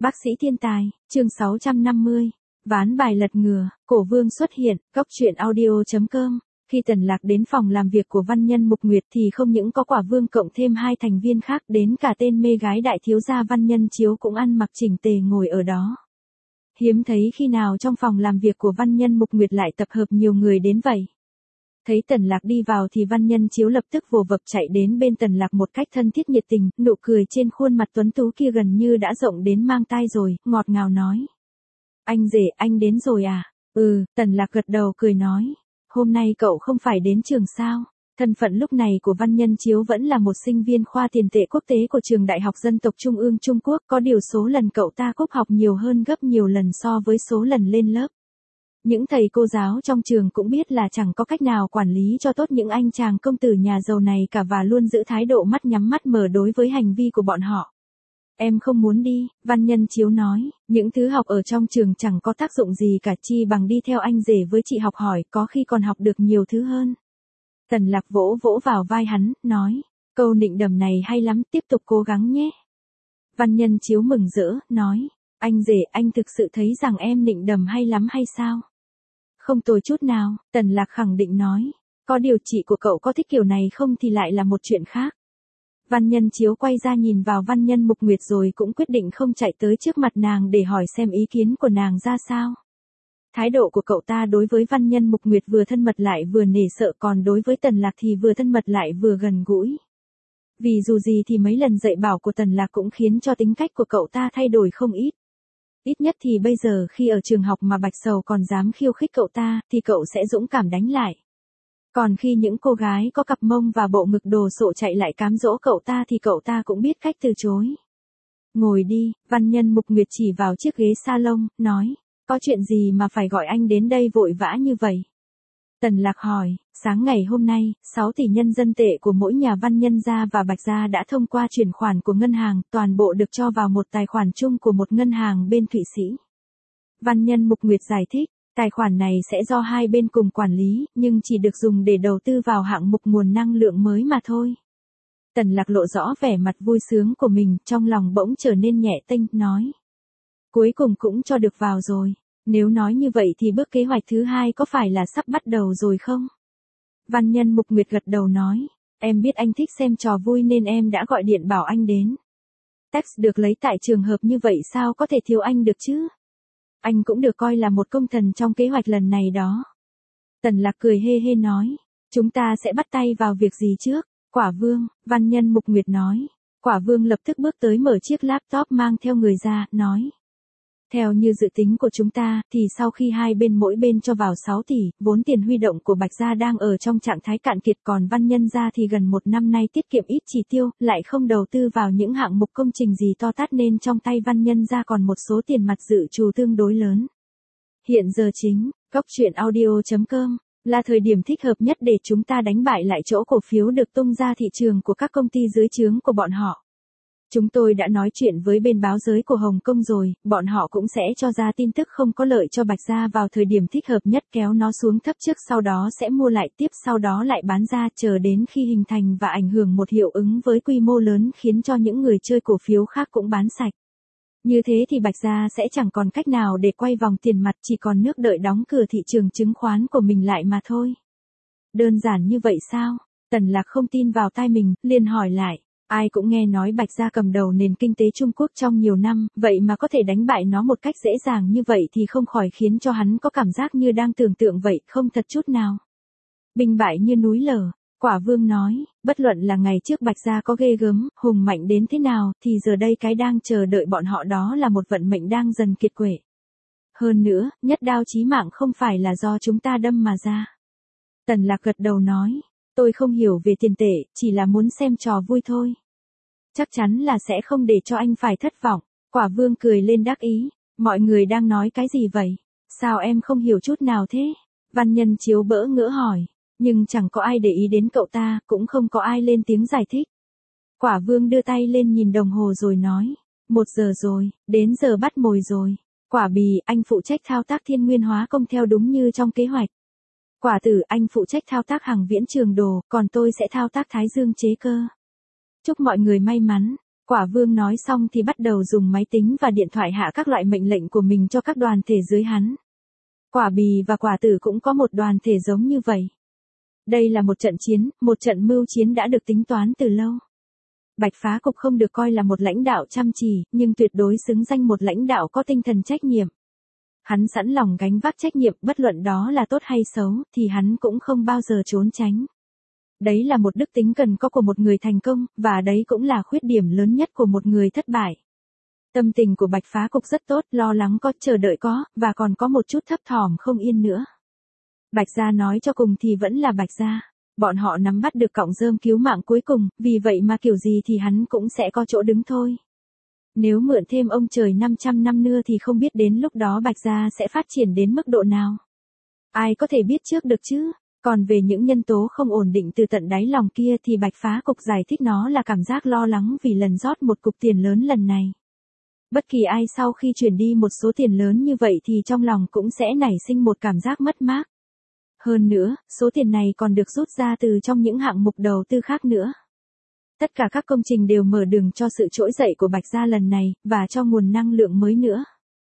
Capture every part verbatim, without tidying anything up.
Bác sĩ thiên tài, chương sáu trăm năm mươi. Ván bài lật ngừa, cổ vương xuất hiện, góc truyện audio chấm com. Khi Tần Lạc đến phòng làm việc của văn nhân Mục Nguyệt thì không những có quả vương cộng thêm hai thành viên khác, đến cả tên mê gái đại thiếu gia văn nhân Chiếu cũng ăn mặc chỉnh tề ngồi ở đó. Hiếm thấy khi nào trong phòng làm việc của văn nhân Mục Nguyệt lại tập hợp nhiều người đến vậy. Thấy Tần Lạc đi vào thì văn nhân Chiếu lập tức vồ vập chạy đến bên Tần Lạc một cách thân thiết nhiệt tình, nụ cười trên khuôn mặt tuấn tú kia gần như đã rộng đến mang tai rồi, ngọt ngào nói. Anh rể, anh đến rồi à? Ừ, Tần Lạc gật đầu cười nói. Hôm nay cậu không phải đến trường sao? Thân phận lúc này của văn nhân Chiếu vẫn là một sinh viên khoa tiền tệ quốc tế của trường Đại học Dân tộc Trung ương Trung Quốc, có điều số lần cậu ta cúp học nhiều hơn gấp nhiều lần so với số lần lên lớp. Những thầy cô giáo trong trường cũng biết là chẳng có cách nào quản lý cho tốt những anh chàng công tử nhà giàu này cả và luôn giữ thái độ mắt nhắm mắt mở đối với hành vi của bọn họ. Em không muốn đi, văn nhân Chiếu nói, những thứ học ở trong trường chẳng có tác dụng gì cả, chi bằng đi theo anh rể với chị học hỏi, có khi còn học được nhiều thứ hơn. Tần Lạc vỗ vỗ vào vai hắn, nói, câu nịnh đầm này hay lắm, tiếp tục cố gắng nhé. Văn nhân Chiếu mừng rỡ, nói, anh rể, anh thực sự thấy rằng em nịnh đầm hay lắm hay sao? Không tồi chút nào, Tần Lạc khẳng định nói, có điều chị của cậu có thích kiểu này không thì lại là một chuyện khác. Văn nhân Chiếu quay ra nhìn vào văn nhân Mục Nguyệt rồi cũng quyết định không chạy tới trước mặt nàng để hỏi xem ý kiến của nàng ra sao. Thái độ của cậu ta đối với văn nhân Mục Nguyệt vừa thân mật lại vừa nể sợ, còn đối với Tần Lạc thì vừa thân mật lại vừa gần gũi. Vì dù gì thì mấy lần dạy bảo của Tần Lạc cũng khiến cho tính cách của cậu ta thay đổi không ít. Ít nhất thì bây giờ khi ở trường học mà Bạch Sầu còn dám khiêu khích cậu ta thì cậu sẽ dũng cảm đánh lại. Còn khi những cô gái có cặp mông và bộ ngực đồ sộ chạy lại cám dỗ cậu ta thì cậu ta cũng biết cách từ chối. Ngồi đi, văn nhân Mục Nguyệt chỉ vào chiếc ghế salon, nói, có chuyện gì mà phải gọi anh đến đây vội vã như vậy? Tần Lạc hỏi, sáng ngày hôm nay, sáu tỷ nhân dân tệ của mỗi nhà văn nhân gia và Bạch gia đã thông qua chuyển khoản của ngân hàng, toàn bộ được cho vào một tài khoản chung của một ngân hàng bên Thụy Sĩ. Văn nhân Mục Nguyệt giải thích, tài khoản này sẽ do hai bên cùng quản lý, nhưng chỉ được dùng để đầu tư vào hạng mục nguồn năng lượng mới mà thôi. Tần Lạc lộ rõ vẻ mặt vui sướng của mình, trong lòng bỗng trở nên nhẹ tênh, nói. Cuối cùng cũng cho được vào rồi. Nếu nói như vậy thì bước kế hoạch thứ hai có phải là sắp bắt đầu rồi không? Văn nhân Mục Nguyệt gật đầu nói, em biết anh thích xem trò vui nên em đã gọi điện bảo anh đến. Text được lấy tại trường hợp như vậy sao có thể thiếu anh được chứ? Anh cũng được coi là một công thần trong kế hoạch lần này đó. Tần Lạc cười hê hê nói, chúng ta sẽ bắt tay vào việc gì trước? Quả vương, văn nhân Mục Nguyệt nói. Quả vương lập tức bước tới mở chiếc laptop mang theo người ra, nói. Theo như dự tính của chúng ta, thì sau khi hai bên mỗi bên cho vào sáu tỷ, vốn tiền huy động của Bạch gia đang ở trong trạng thái cạn kiệt, còn văn nhân gia thì gần một năm nay tiết kiệm ít chi tiêu, lại không đầu tư vào những hạng mục công trình gì to tát nên trong tay văn nhân gia còn một số tiền mặt dự trù tương đối lớn. Hiện giờ chính, góc truyện audio chấm com, là thời điểm thích hợp nhất để chúng ta đánh bại lại chỗ cổ phiếu được tung ra thị trường của các công ty dưới trướng của bọn họ. Chúng tôi đã nói chuyện với bên báo giới của Hồng Kông rồi, bọn họ cũng sẽ cho ra tin tức không có lợi cho Bạch gia vào thời điểm thích hợp nhất, kéo nó xuống thấp trước, sau đó sẽ mua lại tiếp, sau đó lại bán ra, chờ đến khi hình thành và ảnh hưởng một hiệu ứng với quy mô lớn khiến cho những người chơi cổ phiếu khác cũng bán sạch. Như thế thì Bạch gia sẽ chẳng còn cách nào để quay vòng tiền mặt, chỉ còn nước đợi đóng cửa thị trường chứng khoán của mình lại mà thôi. Đơn giản như vậy sao? Tần Lạc không tin vào tai mình, liền hỏi lại. Ai cũng nghe nói Bạch gia cầm đầu nền kinh tế Trung Quốc trong nhiều năm, vậy mà có thể đánh bại nó một cách dễ dàng như vậy thì không khỏi khiến cho hắn có cảm giác như đang tưởng tượng vậy, không thật chút nào. Binh bại như núi lở, Quả vương nói, bất luận là ngày trước Bạch gia có ghê gớm, hùng mạnh đến thế nào, thì giờ đây cái đang chờ đợi bọn họ đó là một vận mệnh đang dần kiệt quệ. Hơn nữa, nhất đao chí mạng không phải là do chúng ta đâm mà ra. Tần Lạc gật đầu nói. Tôi không hiểu về tiền tệ, chỉ là muốn xem trò vui thôi. Chắc chắn là sẽ không để cho anh phải thất vọng. Quả vương cười lên đắc ý. Mọi người đang nói cái gì vậy? Sao em không hiểu chút nào thế? Văn nhân Chiếu bỡ ngỡ hỏi. Nhưng chẳng có ai để ý đến cậu ta, cũng không có ai lên tiếng giải thích. Quả vương đưa tay lên nhìn đồng hồ rồi nói. Một giờ rồi, đến giờ bắt mồi rồi. Quả bì, anh phụ trách thao tác thiên nguyên hóa công theo đúng như trong kế hoạch. Quả tử, anh phụ trách thao tác hàng viễn trường đồ, còn tôi sẽ thao tác thái dương chế cơ. Chúc mọi người may mắn. Quả Vương nói xong thì bắt đầu dùng máy tính và điện thoại hạ các loại mệnh lệnh của mình cho các đoàn thể dưới hắn. Quả Bì và Quả Tử cũng có một đoàn thể giống như vậy. Đây là một trận chiến, một trận mưu chiến đã được tính toán từ lâu. Bạch Phá Cục không được coi là một lãnh đạo chăm chỉ, nhưng tuyệt đối xứng danh một lãnh đạo có tinh thần trách nhiệm. Hắn sẵn lòng gánh vác trách nhiệm, bất luận đó là tốt hay xấu, thì hắn cũng không bao giờ trốn tránh. Đấy là một đức tính cần có của một người thành công, và đấy cũng là khuyết điểm lớn nhất của một người thất bại. Tâm tình của Bạch Phá Cục rất tốt, lo lắng có, chờ đợi có, và còn có một chút thấp thỏm không yên nữa. Bạch Gia nói cho cùng thì vẫn là Bạch Gia. Bọn họ nắm bắt được cọng rơm cứu mạng cuối cùng, vì vậy mà kiểu gì thì hắn cũng sẽ có chỗ đứng thôi. Nếu mượn thêm ông trời năm trăm năm nữa thì không biết đến lúc đó Bạch Gia sẽ phát triển đến mức độ nào. Ai có thể biết trước được chứ? Còn về những nhân tố không ổn định từ tận đáy lòng kia thì Bạch Phá Cục giải thích nó là cảm giác lo lắng vì lần rót một cục tiền lớn lần này. Bất kỳ ai sau khi chuyển đi một số tiền lớn như vậy thì trong lòng cũng sẽ nảy sinh một cảm giác mất mát. Hơn nữa, số tiền này còn được rút ra từ trong những hạng mục đầu tư khác nữa. Tất cả các công trình đều mở đường cho sự trỗi dậy của Bạch Gia lần này, và cho nguồn năng lượng mới nữa.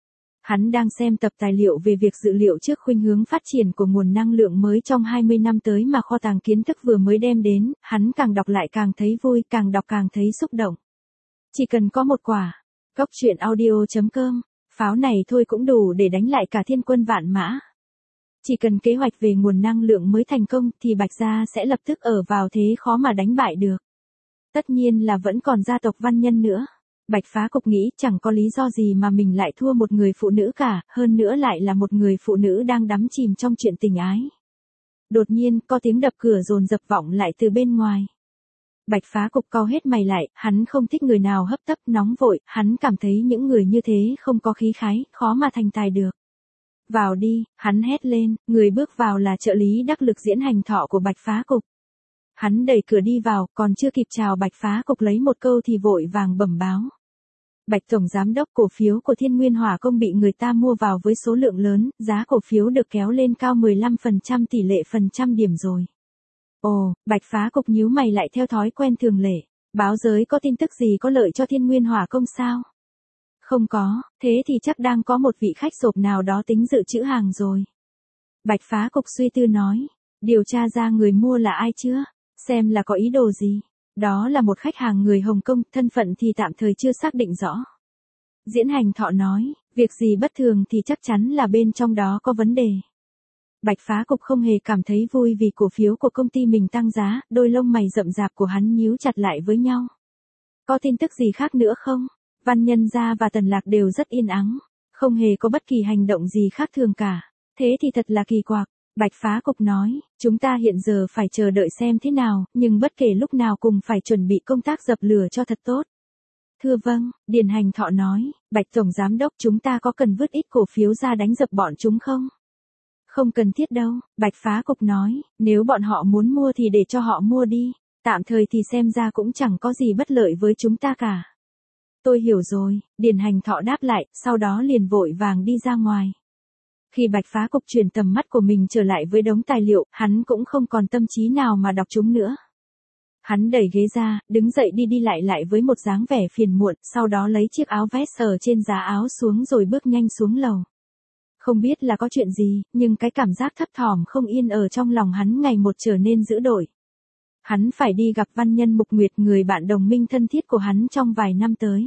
Hắn đang xem tập tài liệu về việc dự liệu trước khuynh hướng phát triển của nguồn năng lượng mới trong hai mươi năm tới mà kho tàng kiến thức vừa mới đem đến, hắn càng đọc lại càng thấy vui, càng đọc càng thấy xúc động. Chỉ cần có một quả, Góc Truyện Audio chấm com, pháo này thôi cũng đủ để đánh lại cả thiên quân vạn mã. Chỉ cần kế hoạch về nguồn năng lượng mới thành công thì Bạch Gia sẽ lập tức ở vào thế khó mà đánh bại được. Tất nhiên là vẫn còn gia tộc Văn Nhân nữa. Bạch Phá Cục nghĩ chẳng có lý do gì mà mình lại thua một người phụ nữ cả, hơn nữa lại là một người phụ nữ đang đắm chìm trong chuyện tình ái. Đột nhiên, có tiếng đập cửa dồn dập vọng lại từ bên ngoài. Bạch Phá Cục cau hết mày lại, hắn không thích người nào hấp tấp nóng vội, hắn cảm thấy những người như thế không có khí khái, khó mà thành tài được. Vào đi, hắn hét lên, người bước vào là trợ lý đắc lực Diễn Hành Thọ của Bạch Phá Cục. Hắn đẩy cửa đi vào, còn chưa kịp chào Bạch Phá Cục lấy một câu thì vội vàng bẩm báo. Bạch Tổng Giám Đốc, cổ phiếu của Thiên Nguyên Hỏa Công bị người ta mua vào với số lượng lớn, giá cổ phiếu được kéo lên cao mười lăm phần trăm tỷ lệ phần trăm điểm rồi. Ồ, Bạch Phá Cục nhíu mày lại theo thói quen thường lệ. Báo giới có tin tức gì có lợi cho Thiên Nguyên Hỏa Công sao? Không có, thế thì chắc đang có một vị khách sộp nào đó tính dự trữ hàng rồi. Bạch Phá Cục suy tư nói, điều tra ra người mua là ai chưa? Xem là có ý đồ gì? Đó là một khách hàng người Hồng Kông, thân phận thì tạm thời chưa xác định rõ. Diễn Hành Thọ nói, việc gì bất thường thì chắc chắn là bên trong đó có vấn đề. Bạch Phá Cục không hề cảm thấy vui vì cổ phiếu của công ty mình tăng giá, đôi lông mày rậm rạp của hắn nhíu chặt lại với nhau. Có tin tức gì khác nữa không? Văn Nhân Gia và Tần Lạc đều rất yên ắng, không hề có bất kỳ hành động gì khác thường cả. Thế thì thật là kỳ quặc. Bạch Phá Cục nói, chúng ta hiện giờ phải chờ đợi xem thế nào, nhưng bất kể lúc nào cùng phải chuẩn bị công tác dập lửa cho thật tốt. Thưa vâng, Điền Hành Thọ nói, Bạch Tổng Giám Đốc, chúng ta có cần vứt ít cổ phiếu ra đánh dập bọn chúng không? Không cần thiết đâu, Bạch Phá Cục nói, nếu bọn họ muốn mua thì để cho họ mua đi, tạm thời thì xem ra cũng chẳng có gì bất lợi với chúng ta cả. Tôi hiểu rồi, Điền Hành Thọ đáp lại, sau đó liền vội vàng đi ra ngoài. Khi Bạch Phá Cục chuyển tầm mắt của mình trở lại với đống tài liệu, hắn cũng không còn tâm trí nào mà đọc chúng nữa. Hắn đẩy ghế ra, đứng dậy đi đi lại lại với một dáng vẻ phiền muộn, sau đó lấy chiếc áo vest ở trên giá áo xuống rồi bước nhanh xuống lầu. Không biết là có chuyện gì, nhưng cái cảm giác thấp thỏm không yên ở trong lòng hắn ngày một trở nên dữ dội. Hắn phải đi gặp Văn Nhân Mục Nguyệt, người bạn đồng minh thân thiết của hắn trong vài năm tới.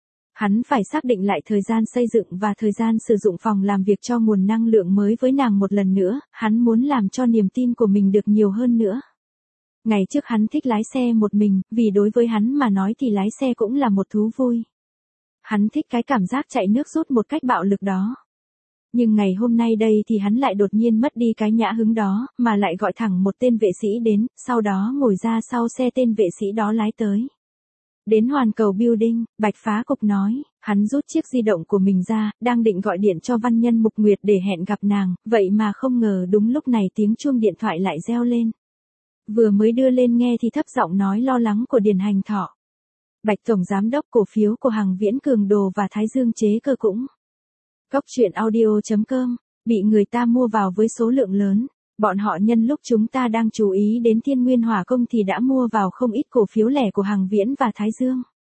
Hắn phải xác định lại thời gian xây dựng và thời gian sử dụng phòng làm việc cho nguồn năng lượng mới với nàng một lần nữa, hắn muốn làm cho niềm tin của mình được nhiều hơn nữa. Ngày trước hắn thích lái xe một mình, vì đối với hắn mà nói thì lái xe cũng là một thú vui. Hắn thích cái cảm giác chạy nước rút một cách bạo lực đó. Nhưng ngày hôm nay đây thì hắn lại đột nhiên mất đi cái nhã hứng đó, mà lại gọi thẳng một tên vệ sĩ đến, sau đó ngồi ra sau xe tên vệ sĩ đó lái tới. Đến Hoàn Cầu Building, Bạch Phá Cục nói, hắn rút chiếc di động của mình ra, đang định gọi điện cho Văn Nhân Mục Nguyệt để hẹn gặp nàng, vậy mà không ngờ đúng lúc này tiếng chuông điện thoại lại reo lên. Vừa mới đưa lên nghe thì thấp giọng nói lo lắng của Điền Hành Thọ. Bạch Tổng Giám Đốc, cổ phiếu của Hằng Viễn Cường Đồ và Thái Dương Chế Cơ cũng. Góc Truyện Audio chấm com, bị người ta mua vào với số lượng lớn. Bọn họ nhân lúc chúng ta đang chú ý đến Thiên Nguyên Hỏa Công thì đã mua vào không ít cổ phiếu lẻ của Hằng Viễn và Thái Dương.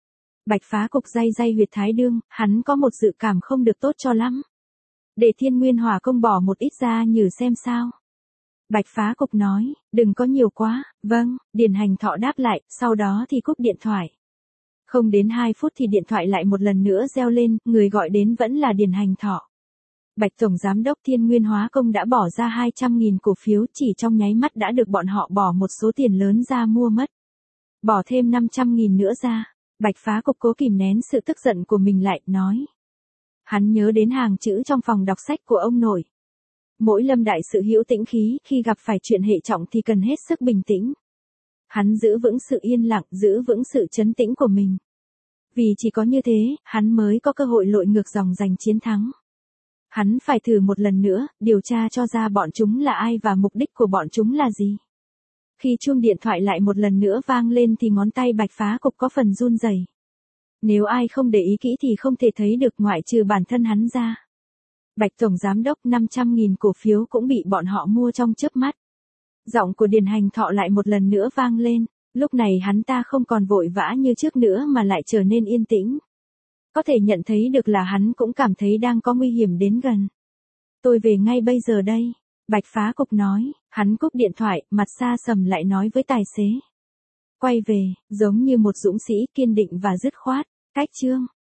Bạch Phá Cục day day huyệt thái đương, hắn có một dự cảm không được tốt cho lắm. Để Thiên Nguyên Hỏa Công bỏ một ít ra nhử xem sao. Bạch Phá Cục nói, đừng có nhiều quá, vâng, Điền Hành Thọ đáp lại, sau đó thì cúp điện thoại. Không đến hai phút thì điện thoại lại một lần nữa reo lên, người gọi đến vẫn là Điền Hành Thọ. Bạch Tổng Giám đốc Thiên Nguyên Hóa Công đã bỏ ra hai trăm nghìn cổ phiếu, chỉ trong nháy mắt đã được bọn họ bỏ một số tiền lớn ra mua mất. Bỏ thêm năm trăm nghìn nữa ra. Bạch Phá Cục cố kìm nén sự tức giận của mình lại, nói. Hắn nhớ đến hàng chữ trong phòng đọc sách của ông nội. Mỗi lâm đại sự hữu tĩnh khí, khi gặp phải chuyện hệ trọng thì cần hết sức bình tĩnh. Hắn giữ vững sự yên lặng, giữ vững sự trấn tĩnh của mình. Vì chỉ có như thế, hắn mới có cơ hội lội ngược dòng giành chiến thắng. Hắn phải thử một lần nữa, điều tra cho ra bọn chúng là ai và mục đích của bọn chúng là gì. Khi chuông điện thoại lại một lần nữa vang lên thì ngón tay Bạch Phá Cục có phần run rẩy. Nếu ai không để ý kỹ thì không thể thấy được ngoại trừ bản thân hắn ra. Bạch Tổng Giám đốc năm trăm nghìn cổ phiếu cũng bị bọn họ mua trong chớp mắt. Giọng của Điền Hành Thọ lại một lần nữa vang lên, lúc này hắn ta không còn vội vã như trước nữa mà lại trở nên yên tĩnh. Có thể nhận thấy được là hắn cũng cảm thấy đang có nguy hiểm đến gần. Tôi về ngay bây giờ đây. Bạch Phá Cục nói, hắn cúp điện thoại, mặt xa sầm lại nói với tài xế. Quay về, giống như một dũng sĩ kiên định và dứt khoát, cách chương.